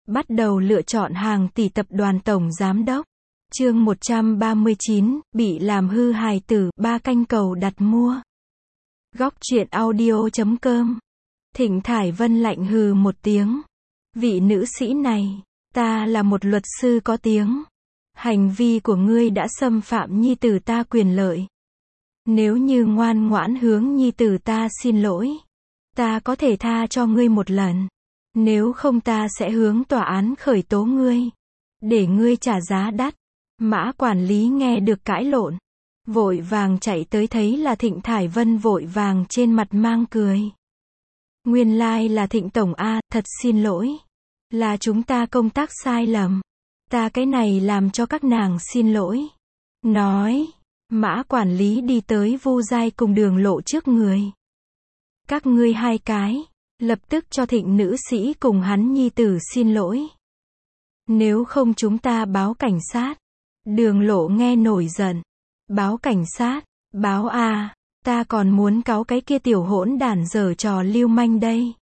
Bắt đầu lựa chọn hàng tỷ tập đoàn tổng giám đốc. Chương 139, bị làm hư hài tử, 3 canh cầu đặt mua. Góc truyện audio.com. Thịnh Thải Vân lạnh hừ một tiếng. Vị nữ sĩ này, ta là một luật sư có tiếng. Hành vi của ngươi đã xâm phạm nhi tử ta quyền lợi. Nếu như ngoan ngoãn hướng nhi tử ta xin lỗi, ta có thể tha cho ngươi một lần. Nếu không ta sẽ hướng tòa án khởi tố ngươi, để ngươi trả giá đắt. Mã quản lý nghe được cãi lộn, vội vàng chạy tới, thấy là Thịnh Thải Vân, vội vàng trên mặt mang cười. Nguyên lai là Thịnh tổng a, thật xin lỗi. Là chúng ta công tác sai lầm. Ta cái này làm cho các nàng xin lỗi. Nói, Mã quản lý đi tới Vu Giai cùng Đường Lộ trước người. Các ngươi hai cái, lập tức cho Thịnh nữ sĩ cùng hắn nhi tử xin lỗi. Nếu không chúng ta báo cảnh sát. Đường Lộ nghe nổi giận. Báo cảnh sát? Báo à, ta còn muốn cáo cái kia tiểu hỗn đản giở trò lưu manh đây.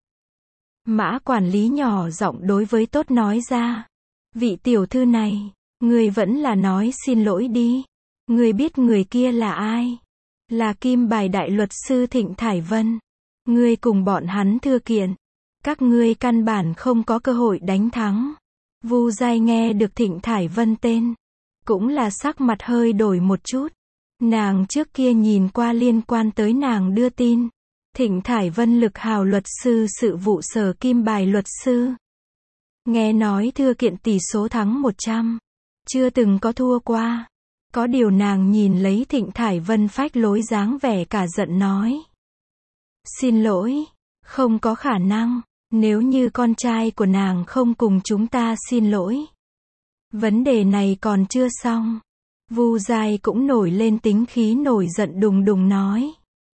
Mã quản lý nhỏ giọng đối với Tốt nói ra. Vị tiểu thư này, người vẫn là nói xin lỗi đi. Người biết người kia là ai? Là kim bài đại luật sư Thịnh Thải Vân. Ngươi cùng bọn hắn thưa kiện. Các ngươi căn bản không có cơ hội đánh thắng. Vu Giai nghe được Thịnh Thải Vân tên, cũng là sắc mặt hơi đổi một chút. Nàng trước kia nhìn qua liên quan tới nàng đưa tin. Thịnh Thải Vân Lực Hào luật sư sự vụ sở kim bài luật sư. Nghe nói thưa kiện tỷ số thắng 100. Chưa từng có thua qua. Có điều nàng nhìn lấy Thịnh Thải Vân phách lối dáng vẻ cả giận nói. Xin lỗi, không có khả năng. Nếu như con trai của nàng không cùng chúng ta xin lỗi. Vấn đề này còn chưa xong. Vu Giai cũng nổi lên tính khí, nổi giận đùng đùng nói.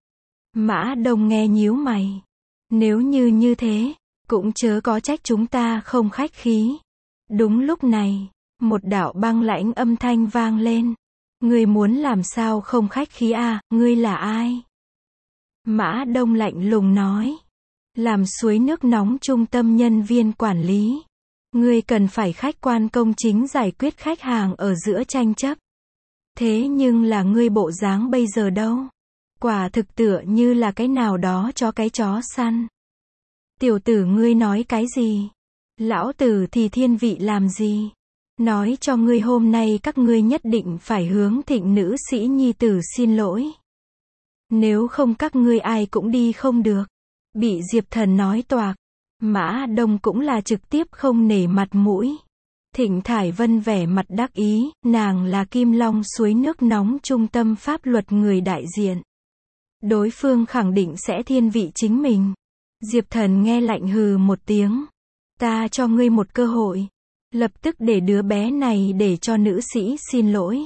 Mã Đông nghe nhíu mày. Nếu như thế, cũng chớ có trách chúng ta không khách khí. Đúng lúc này, một đạo băng lãnh âm thanh vang lên. Ngươi muốn làm sao không khách khí à, ngươi là ai? Mã Đông lạnh lùng nói. Làm suối nước nóng trung tâm nhân viên quản lý. Ngươi cần phải khách quan công chính giải quyết khách hàng ở giữa tranh chấp. Thế nhưng là ngươi bộ dáng bây giờ đâu? Quả thực tựa như là cái nào đó cho cái chó săn. Tiểu tử ngươi nói cái gì? Lão tử thì thiên vị làm gì? Nói cho ngươi hôm nay các ngươi nhất định phải hướng Thịnh nữ sĩ nhi tử xin lỗi. Nếu không các ngươi ai cũng đi không được. Bị Diệp Thần nói toạc. Mã Đông cũng là trực tiếp không nể mặt mũi. Thịnh Thải Vân vẻ mặt đắc ý, nàng là Kim Long suối nước nóng trung tâm pháp luật người đại diện. Đối phương khẳng định sẽ thiên vị chính mình. Diệp Thần nghe lạnh hừ một tiếng. Ta cho ngươi một cơ hội. Lập tức để đứa bé này để cho nữ sĩ xin lỗi.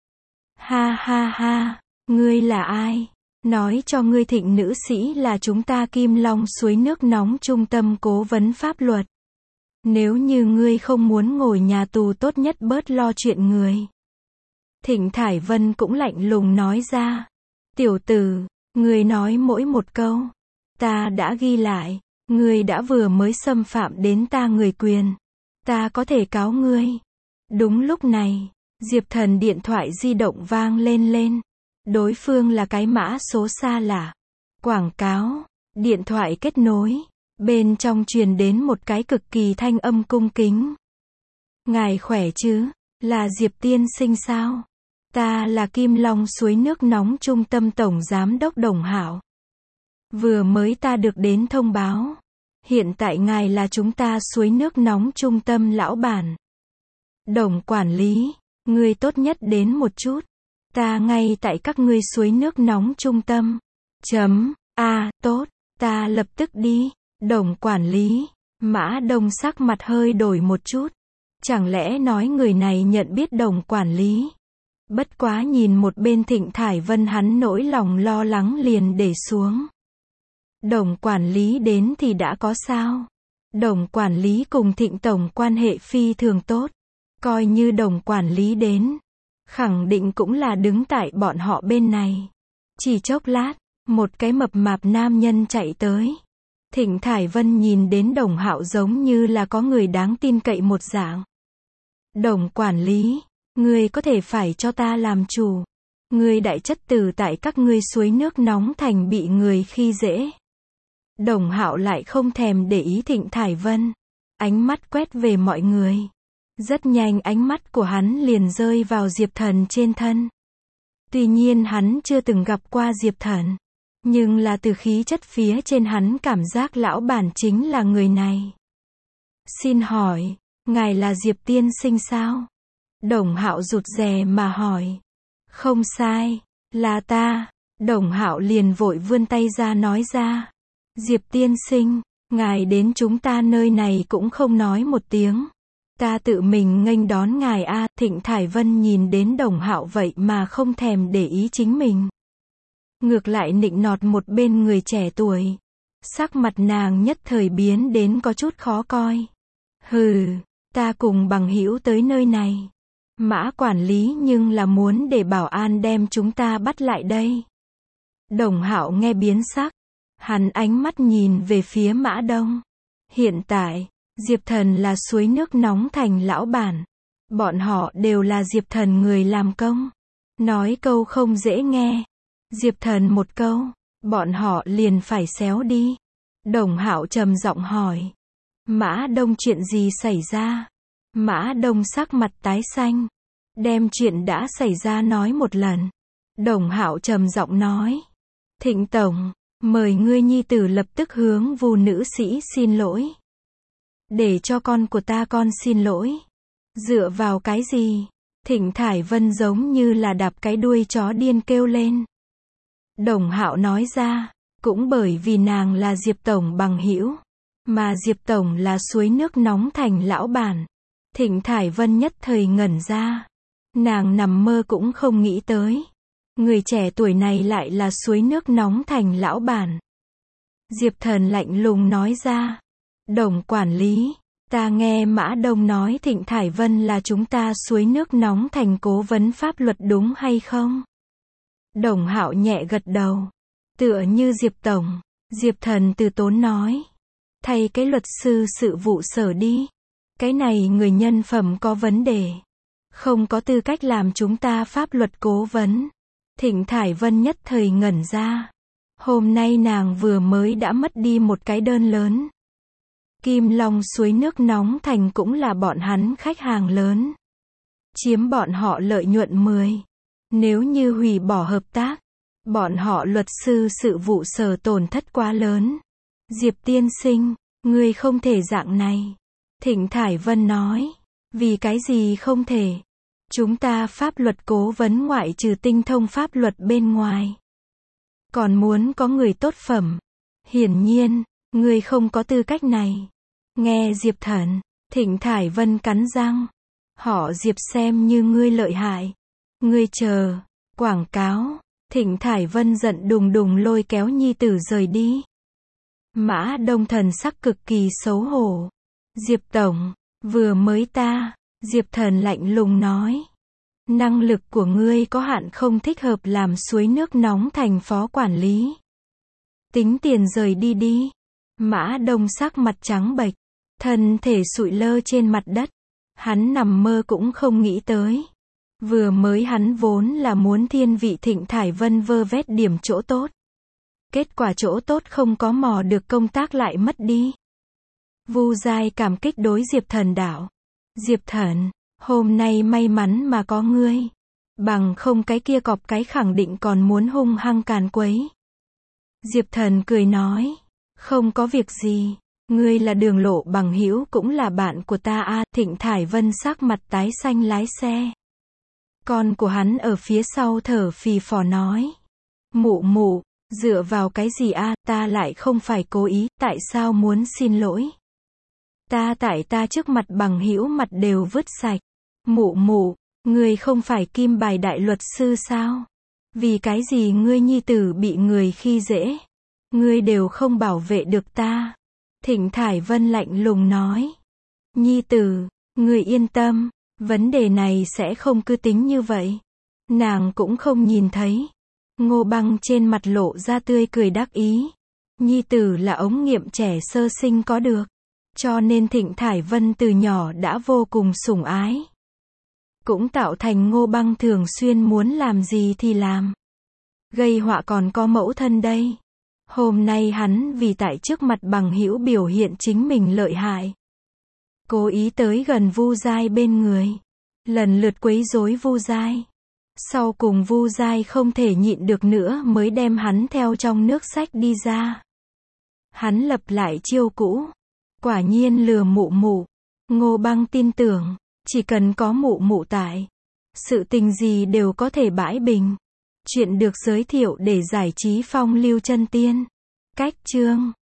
Ha ha ha, ngươi là ai? Nói cho ngươi Thịnh nữ sĩ là chúng ta Kim Long suối nước nóng trung tâm cố vấn pháp luật. Nếu như ngươi không muốn ngồi nhà tù tốt nhất bớt lo chuyện người. Thịnh Thải Vân cũng lạnh lùng nói ra. Tiểu tử, ngươi nói mỗi một câu. Ta đã ghi lại. Ngươi đã vừa mới xâm phạm đến ta người quyền. Ta có thể cáo ngươi. Đúng lúc này, Diệp Thần điện thoại di động vang lên. Đối phương là cái mã số xa lạ. Quảng cáo. Điện thoại kết nối. Bên trong truyền đến một cái cực kỳ thanh âm cung kính. Ngài khỏe chứ? Là Diệp tiên sinh sao? Ta là Kim Long suối nước nóng trung tâm tổng giám đốc Đồng Hạo. Vừa mới ta được đến thông báo. Hiện tại ngài là chúng ta suối nước nóng trung tâm lão bản. Đồng quản lý, ngươi tốt nhất đến một chút. Ta ngay tại các ngươi suối nước nóng trung tâm. Tốt, ta lập tức đi. Đồng quản lý. Mã Đông sắc mặt hơi đổi một chút. Chẳng lẽ nói người này nhận biết Đồng quản lý? Bất quá nhìn một bên Thịnh Thải Vân, hắn nỗi lòng lo lắng liền để xuống. Đồng quản lý đến thì đã có sao? Đồng quản lý cùng Thịnh tổng quan hệ phi thường tốt. Coi như Đồng quản lý đến, khẳng định cũng là đứng tại bọn họ bên này. Chỉ chốc lát, một cái mập mạp nam nhân chạy tới. Thịnh Thải Vân nhìn đến Đồng Hạo giống như là có người đáng tin cậy một dạng. Đồng quản lý, ngươi có thể phải cho ta làm chủ. Ngươi đại chất tử tại các ngươi suối nước nóng thành bị người khi dễ. Đồng Hạo lại không thèm để ý Thịnh Thải Vân. Ánh mắt quét về mọi người. Rất nhanh ánh mắt của hắn liền rơi vào Diệp Thần trên thân. Tuy nhiên hắn chưa từng gặp qua Diệp Thần. Nhưng là từ khí chất phía trên hắn cảm giác lão bản chính là người này. Xin hỏi, ngài là Diệp tiên sinh sao? Đồng Hạo rụt rè mà hỏi. Không sai, là ta. Đồng Hạo liền vội vươn tay ra nói ra. Diệp tiên sinh, ngài đến chúng ta nơi này cũng không nói một tiếng. Ta tự mình nghênh đón ngài a. Thịnh Thải Vân nhìn đến Đồng Hạo vậy mà không thèm để ý chính mình. Ngược lại nịnh nọt một bên người trẻ tuổi. Sắc mặt nàng nhất thời biến đến có chút khó coi. Hừ, ta cùng bằng hữu tới nơi này. Mã quản lý nhưng là muốn để bảo an đem chúng ta bắt lại đây. Đồng Hạo nghe biến sắc. Hắn ánh mắt nhìn về phía Mã Đông. Hiện tại, Diệp Thần là suối nước nóng thành lão bản. Bọn họ đều là Diệp Thần người làm công. Nói câu không dễ nghe. Diệp Thần một câu, bọn họ liền phải xéo đi. Đồng Hạo trầm giọng hỏi. Mã Đông chuyện gì xảy ra? Mã Đông sắc mặt tái xanh. Đem chuyện đã xảy ra nói một lần. Đồng Hạo trầm giọng nói. Thịnh tổng, mời ngươi nhi tử lập tức hướng Vu nữ sĩ xin lỗi. Để cho con của ta con xin lỗi. Dựa vào cái gì? Thịnh Thải Vân giống như là đạp cái đuôi chó điên kêu lên. Đồng Hạo nói ra, cũng bởi vì nàng là Diệp tổng bằng hữu, mà Diệp tổng là suối nước nóng thành lão bản. Thịnh Thải Vân nhất thời ngẩn ra. Nàng nằm mơ cũng không nghĩ tới. Người trẻ tuổi này lại là suối nước nóng thành lão bản. Diệp Thần lạnh lùng nói ra. Đồng quản lý, ta nghe Mã Đông nói Thịnh Thải Vân là chúng ta suối nước nóng thành cố vấn pháp luật đúng hay không? Đồng Hạo nhẹ gật đầu. Tựa như Diệp tổng. Diệp Thần từ tốn nói. Thay cái luật sư sự vụ sở đi. Cái này người nhân phẩm có vấn đề. Không có tư cách làm chúng ta pháp luật cố vấn. Thịnh Thải Vân nhất thời ngẩn ra. Hôm nay nàng vừa mới đã mất đi một cái đơn lớn. Kim Long suối nước nóng thành cũng là bọn hắn khách hàng lớn. Chiếm bọn họ lợi nhuận 10. Nếu như hủy bỏ hợp tác, bọn họ luật sư sự vụ sở tổn thất quá lớn. Diệp tiên sinh, ngươi không thể dạng này. Thịnh Thải Vân nói. Vì cái gì không thể? Chúng ta pháp luật cố vấn ngoại trừ tinh thông pháp luật bên ngoài. Còn muốn có người tốt phẩm. Hiển nhiên, ngươi không có tư cách này. Nghe Diệp Thần, Thịnh Thải Vân cắn răng. Họ Diệp xem như ngươi lợi hại. Ngươi chờ, quảng cáo. Thịnh Thải Vân giận đùng đùng lôi kéo nhi tử rời đi. Mã Đông thần sắc cực kỳ xấu hổ. Diệp tổng, vừa mới ta. Diệp Thần lạnh lùng nói. Năng lực của ngươi có hạn không thích hợp làm suối nước nóng thành phó quản lý. Tính tiền rời đi đi. Mã Đông sắc mặt trắng bệch. Thân thể sụi lơ trên mặt đất. Hắn nằm mơ cũng không nghĩ tới. Vừa mới hắn vốn là muốn thiên vị Thịnh Thải Vân vơ vét điểm chỗ tốt. Kết quả chỗ tốt không có mò được công tác lại mất đi. Vu Giai cảm kích đối Diệp Thần đạo. Diệp Thần, hôm nay may mắn mà có ngươi. Bằng không cái kia cọp cái khẳng định còn muốn hung hăng càn quấy. Diệp Thần cười nói. Không có việc gì. Ngươi là Đường Lộ bằng hữu cũng là bạn của ta a. Thịnh Thải Vân sắc mặt tái xanh lái xe. Con của hắn ở phía sau thở phì phò nói. Mụ mụ, dựa vào cái gì a? Ta lại không phải cố ý, tại sao muốn xin lỗi? Ta trước mặt bằng hữu mặt đều vứt sạch. Mụ mụ, ngươi không phải kim bài đại luật sư sao? Vì cái gì ngươi nhi tử bị người khi dễ? Ngươi đều không bảo vệ được ta. Thịnh Thải Vân lạnh lùng nói. Nhi tử, ngươi yên tâm, vấn đề này sẽ không cứ tính như vậy. Nàng cũng không nhìn thấy. Ngô Băng trên mặt lộ ra tươi cười đắc ý. Nhi tử là ống nghiệm trẻ sơ sinh có được. Cho nên Thịnh Thải Vân từ nhỏ đã vô cùng sủng ái. Cũng tạo thành Ngô Băng thường xuyên muốn làm gì thì làm. Gây họa còn có mẫu thân đây. Hôm nay hắn vì tại trước mặt bằng hữu biểu hiện chính mình lợi hại. Cố ý tới gần Vu Giai bên người. Lần lượt quấy rối Vu Giai. Sau cùng Vu Giai không thể nhịn được nữa mới đem hắn theo trong nước sách đi ra. Hắn lập lại chiêu cũ. Quả nhiên lừa mụ mụ. Ngô Băng tin tưởng, chỉ cần có mụ mụ tại, sự tình gì đều có thể bãi bình. Chuyện được giới thiệu để giải trí phong lưu chân tiên. Cách chương